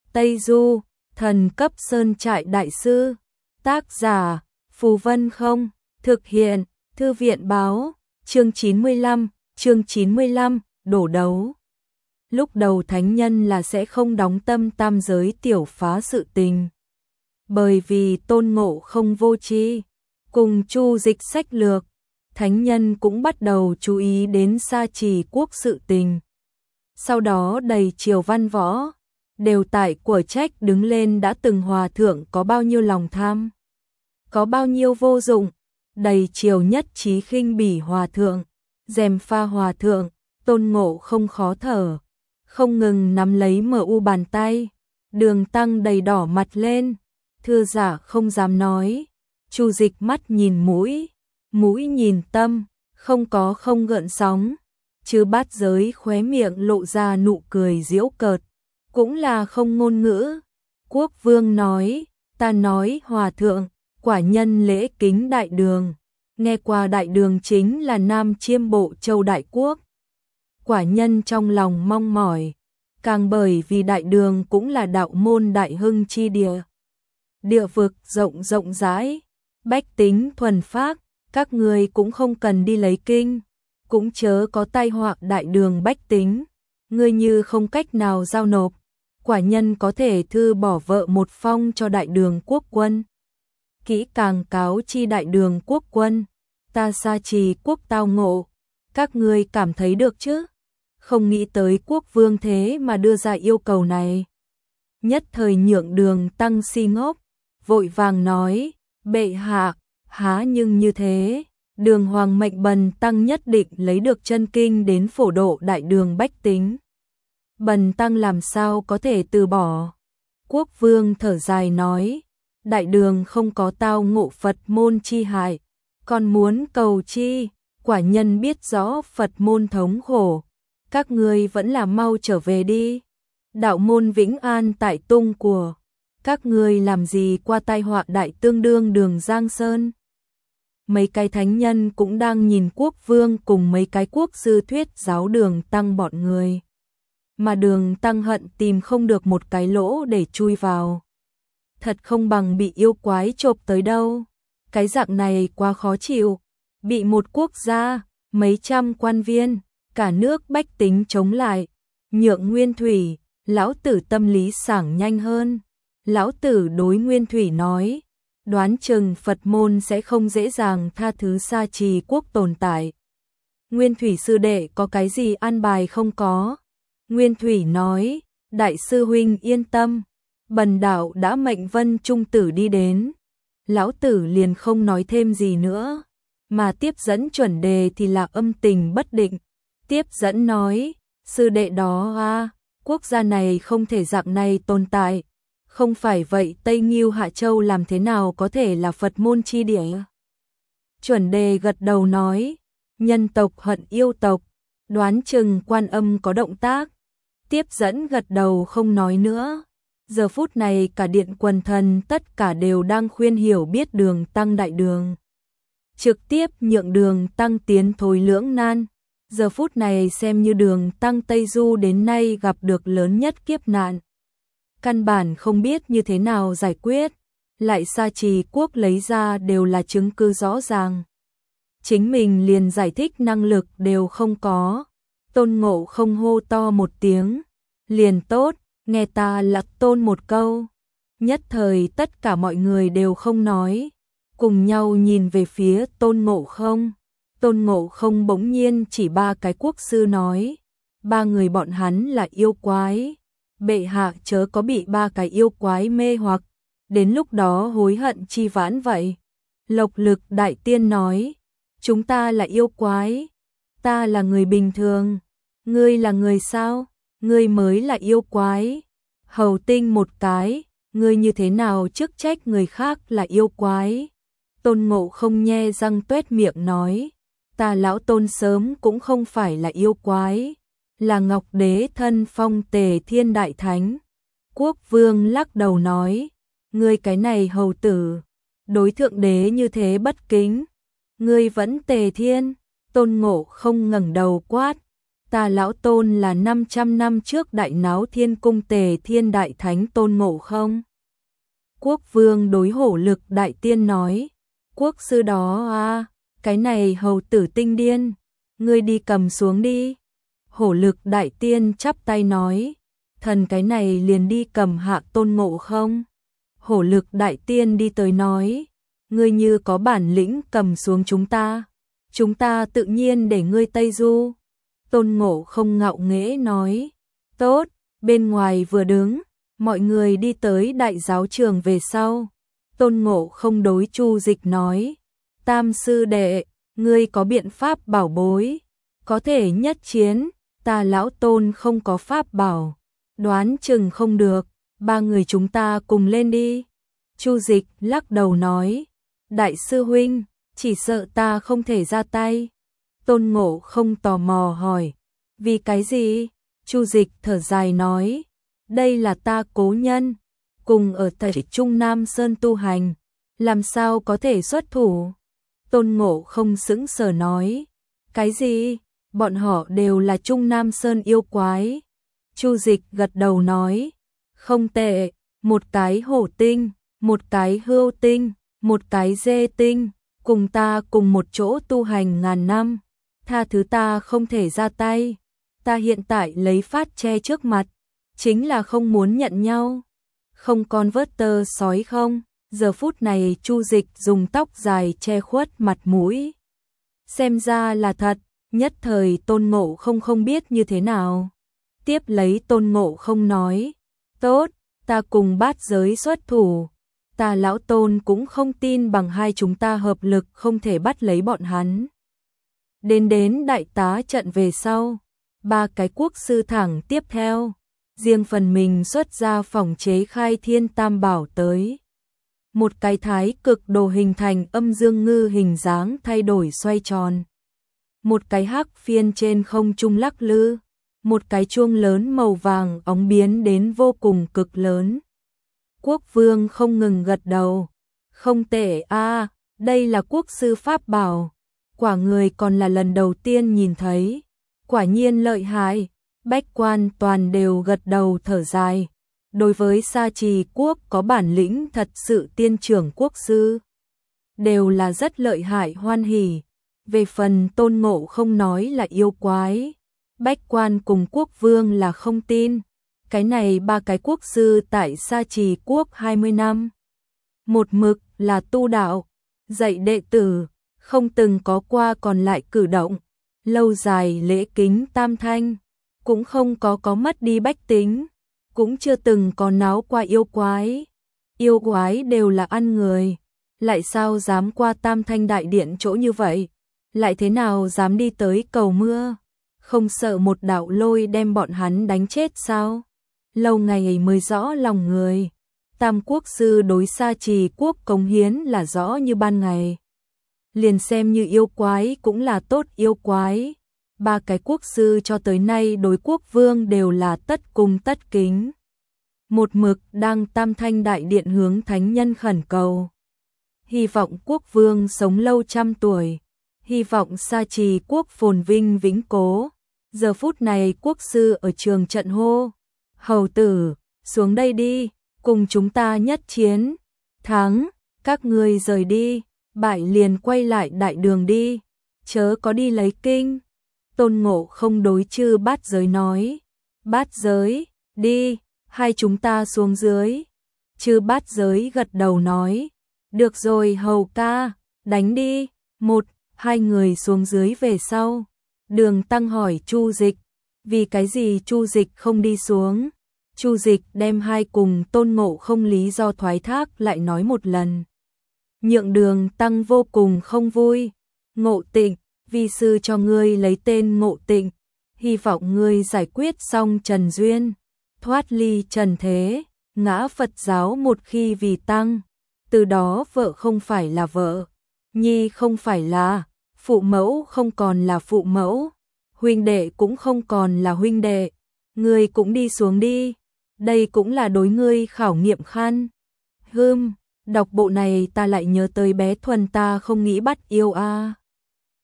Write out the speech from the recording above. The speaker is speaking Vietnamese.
Tây Du, thần cấp sơn trại đại sư. Tác giả, Phù Vân Không, thực hiện, Thư viện báo, chương 95, đổ đấu. Lúc đầu thánh nhân là sẽ không đóng tâm tam giới tiểu phá sự tình. Bởi vì Tôn Ngộ Không vô tri, cùng Chu Dịch sách lược, thánh nhân cũng bắt đầu chú ý đến Sa Trì quốc sự tình. Sau đó đầy triều văn võ, đều tại của trách đứng lên đã từng hòa thượng có bao nhiêu lòng tham, có bao nhiêu vô dụng, đầy triều nhất trí khinh bỉ hòa thượng, gièm pha hòa thượng, Tôn Ngộ Không khó thở, không ngừng nắm lấy MU bàn tay, Đường Tăng đầy đỏ mặt lên, thưa giả không dám nói, Chu Dịch mắt nhìn mũi, mũi nhìn tâm, không gợn sóng, chứ Bát Giới khóe miệng lộ ra nụ cười giễu cợt, cũng là không ngôn ngữ. Quốc vương nói, ta nói hòa thượng, quả nhân lễ kính đại đường, nghe qua đại đường chính là Nam Chiêm Bộ Châu Đại Quốc. Quả nhân trong lòng mong mỏi, càng bởi vì đại đường cũng là đạo môn đại hưng chi địa. Địa vực rộng rãi, bách tính thuần phác, các người cũng không cần đi lấy kinh, cũng chớ có tai họa đại đường bách tính, ngươi như không cách nào giao nộp, quả nhân có thể thư bỏ vợ một phong cho đại đường quốc quân. Kỹ càng cáo chi đại đường quốc quân, ta Sa Trì quốc tao ngộ, các ngươi cảm thấy được chứ? Không nghĩ tới quốc vương thế mà đưa ra yêu cầu này. Nhất thời Nhượng Đường Tăng si ngốc, vội vàng nói, bệ hạ, há nhưng như thế, Đường Hoàng mệnh Bần Tăng nhất định lấy được chân kinh đến phổ độ đại đường bách tính. Bần Tăng làm sao có thể từ bỏ? Quốc vương thở dài nói, đại đường không có tao ngộ Phật môn chi hại, còn muốn cầu chi, quả nhân biết rõ Phật môn thống khổ, các ngươi vẫn là mau trở về đi. Đạo môn vĩnh an tại tung của, các ngươi làm gì qua tai họa đại tương đương đường Giang Sơn. Mấy cái thánh nhân cũng đang nhìn quốc vương cùng mấy cái quốc sư thuyết giáo Đường Tăng bọn người. Mà Đường Tăng hận tìm không được một cái lỗ để chui vào. Thật không bằng bị yêu quái chộp tới đâu. Cái dạng này quá khó chịu. Bị một quốc gia, mấy trăm quan viên, cả nước bách tính chống lại. Nhượng Nguyên Thủy, lão tử tâm lý sảng nhanh hơn. Lão tử đối Nguyên Thủy nói, đoán chừng Phật môn sẽ không dễ dàng tha thứ Sa Trì quốc tồn tại. Nguyên Thủy sư đệ có cái gì an bài không có? Nguyên Thủy nói, đại sư huynh yên tâm, bần đạo đã mệnh Vân Trung tử đi đến. Lão tử liền không nói thêm gì nữa, mà tiếp dẫn chuẩn đề thì là âm tình bất định. Tiếp dẫn nói, sư đệ đó quốc gia này không thể dạng này tồn tại. Không phải vậy Tây Nghiêu Hạ Châu làm thế nào có thể là Phật môn chi địa? Chuẩn đề gật đầu nói, nhân tộc hận yêu tộc, đoán chừng Quan Âm có động tác. Tiếp dẫn gật đầu không nói nữa. Giờ phút này cả điện quần thần tất cả đều đang khuyên hiểu biết Đường Tăng đại đường. Trực tiếp nhượng Đường Tăng tiến thối lưỡng nan. Giờ phút này xem như Đường Tăng Tây Du đến nay gặp được lớn nhất kiếp nạn. Căn bản không biết như thế nào giải quyết, lại Sa Trì quốc lấy ra đều là chứng cứ rõ ràng. Chính mình liền giải thích năng lực đều không có. Tôn Ngộ Không hô to một tiếng, liền tốt, nghe ta lặc tôn một câu. Nhất thời tất cả mọi người đều không nói, cùng nhau nhìn về phía Tôn Ngộ Không. Tôn Ngộ Không bỗng nhiên chỉ ba cái quốc sư nói, ba người bọn hắn là yêu quái. Bệ hạ chớ có bị ba cái yêu quái mê hoặc, đến lúc đó hối hận chi vãn vậy. Lộc Lực Đại Tiên nói, chúng ta là yêu quái, ta là người bình thường, ngươi là người sao, ngươi mới là yêu quái. Hầu Tinh một cái, ngươi như thế nào chức trách người khác là yêu quái. Tôn Ngộ Không nhe răng tuét miệng nói, ta lão Tôn sớm cũng không phải là yêu quái, là Ngọc Đế thân phong Tề Thiên Đại Thánh. Quốc vương lắc đầu nói, ngươi cái này hầu tử, đối thượng đế như thế bất kính, ngươi vẫn Tề Thiên. Tôn Ngộ Không ngẩng đầu quát, Ta lão Tôn là 500 năm trước đại náo thiên cung Tề Thiên Đại Thánh Tôn Ngộ không? Quốc vương đối Hổ Lực Đại Tiên nói, quốc sư đó à, cái này hầu tử tinh điên, ngươi đi cầm xuống đi. Hổ Lực Đại Tiên chắp tay nói, thần cái này liền đi cầm hạ Tôn Ngộ không? Hổ Lực Đại Tiên đi tới nói, ngươi như có bản lĩnh cầm xuống chúng ta tự nhiên để ngươi Tây Du. Tôn Ngộ không ngạo nghễ nói, tốt, bên ngoài vừa đứng, mọi người đi tới đại giáo trường về sau. Tôn Ngộ không đối Chu Dịch nói, Tam sư đệ, ngươi có biện pháp bảo bối, có thể nhất chiến, ta lão Tôn không có pháp bảo, đoán chừng không được, ba người chúng ta cùng lên đi. Chu Dịch lắc đầu nói, đại sư huynh, chỉ sợ ta không thể ra tay. Tôn Ngộ không tò mò hỏi, vì cái gì? Chu Dịch thở dài nói, đây là ta cố nhân, cùng ở tại Trung Nam Sơn tu hành, làm sao có thể xuất thủ? Tôn Ngộ không sững sờ nói, cái gì? Bọn họ đều là Trung Nam Sơn yêu quái. Chu Dịch gật đầu nói, không tệ, một cái hổ tinh, một cái hươu tinh, một cái dê tinh, cùng ta cùng một chỗ tu hành ngàn năm, tha thứ ta không thể ra tay, ta hiện tại lấy phát che trước mặt, chính là không muốn nhận nhau. Không con vớt tơ sói không? Giờ phút này Chu Dịch dùng tóc dài che khuất mặt mũi. Xem ra là thật, nhất thời Tôn Ngộ không biết như thế nào. Tiếp lấy Tôn Ngộ không nói, tốt, ta cùng bát giới xuất thủ. Ta lão Tôn cũng không tin bằng hai chúng ta hợp lực không thể bắt lấy bọn hắn. Đến đại tá trận về sau, ba cái quốc sư thẳng tiếp theo, riêng phần mình xuất ra phòng chế khai thiên tam bảo tới. Một cái thái cực đồ hình thành âm dương ngư hình dáng thay đổi xoay tròn. Một cái hắc phiên trên không trung lắc lư. Một cái chuông lớn màu vàng óng biến đến vô cùng cực lớn. Quốc vương không ngừng gật đầu. Không tệ a, đây là quốc sư pháp bảo. Quả người còn là lần đầu tiên nhìn thấy. Quả nhiên lợi hại. Bách quan toàn đều gật đầu thở dài. Đối với Sa Trì quốc có bản lĩnh thật sự tiên trưởng quốc sư. Đều là rất lợi hại hoan hỉ. Về phần Tôn Ngộ không nói là yêu quái. Bách quan cùng quốc vương là không tin. Cái này ba cái quốc sư tại Sa Trì quốc 20 năm. Một mực là tu đạo, dạy đệ tử, không từng có qua còn lại cử động. Lâu dài lễ kính tam thanh, cũng không có mất đi bách tính, cũng chưa từng có náo qua yêu quái. Yêu quái đều là ăn người, lại sao dám qua tam thanh đại điện chỗ như vậy, lại thế nào dám đi tới cầu mưa, không sợ một đạo lôi đem bọn hắn đánh chết sao? Lâu ngày mới rõ lòng người. Tam quốc sư đối Sa Trì quốc cống hiến là rõ như ban ngày. Liền xem như yêu quái cũng là tốt yêu quái. Ba cái quốc sư cho tới nay đối quốc vương đều là tất cung tất kính. Một mực đang tam thanh đại điện hướng thánh nhân khẩn cầu. Hy vọng quốc vương sống lâu trăm tuổi. Hy vọng Sa Trì quốc phồn vinh vĩnh cố. Giờ phút này quốc sư ở trường trận hô. Hầu tử, xuống đây đi, cùng chúng ta nhất chiến. Thắng, các ngươi rời đi, bại liền quay lại đại đường đi, chớ có đi lấy kinh. Tôn Ngộ không đối chư bát giới nói. Bát giới, đi, hai chúng ta xuống dưới. Chư bát giới gật đầu nói. Được rồi hầu ca, đánh đi. Một, hai người xuống dưới về sau. Đường Tăng hỏi Chu Dịch, vì cái gì Chu Dịch không đi xuống? Chu Dịch đem hai cùng Tôn Ngộ không lý do thoái thác lại nói một lần. Nhượng Đường Tăng vô cùng không vui. Ngộ Tịnh, vi sư cho ngươi lấy tên Ngộ Tịnh, hy vọng ngươi giải quyết xong trần duyên, thoát ly trần thế, ngã Phật giáo một khi vì tăng. Từ đó vợ không phải là vợ, nhi không phải là, phụ mẫu không còn là phụ mẫu, huynh đệ cũng không còn là huynh đệ, ngươi cũng đi xuống đi, đây cũng là đối ngươi khảo nghiệm khan. Đọc bộ này ta lại nhớ tới bé Thuần ta không nghĩ bắt yêu a.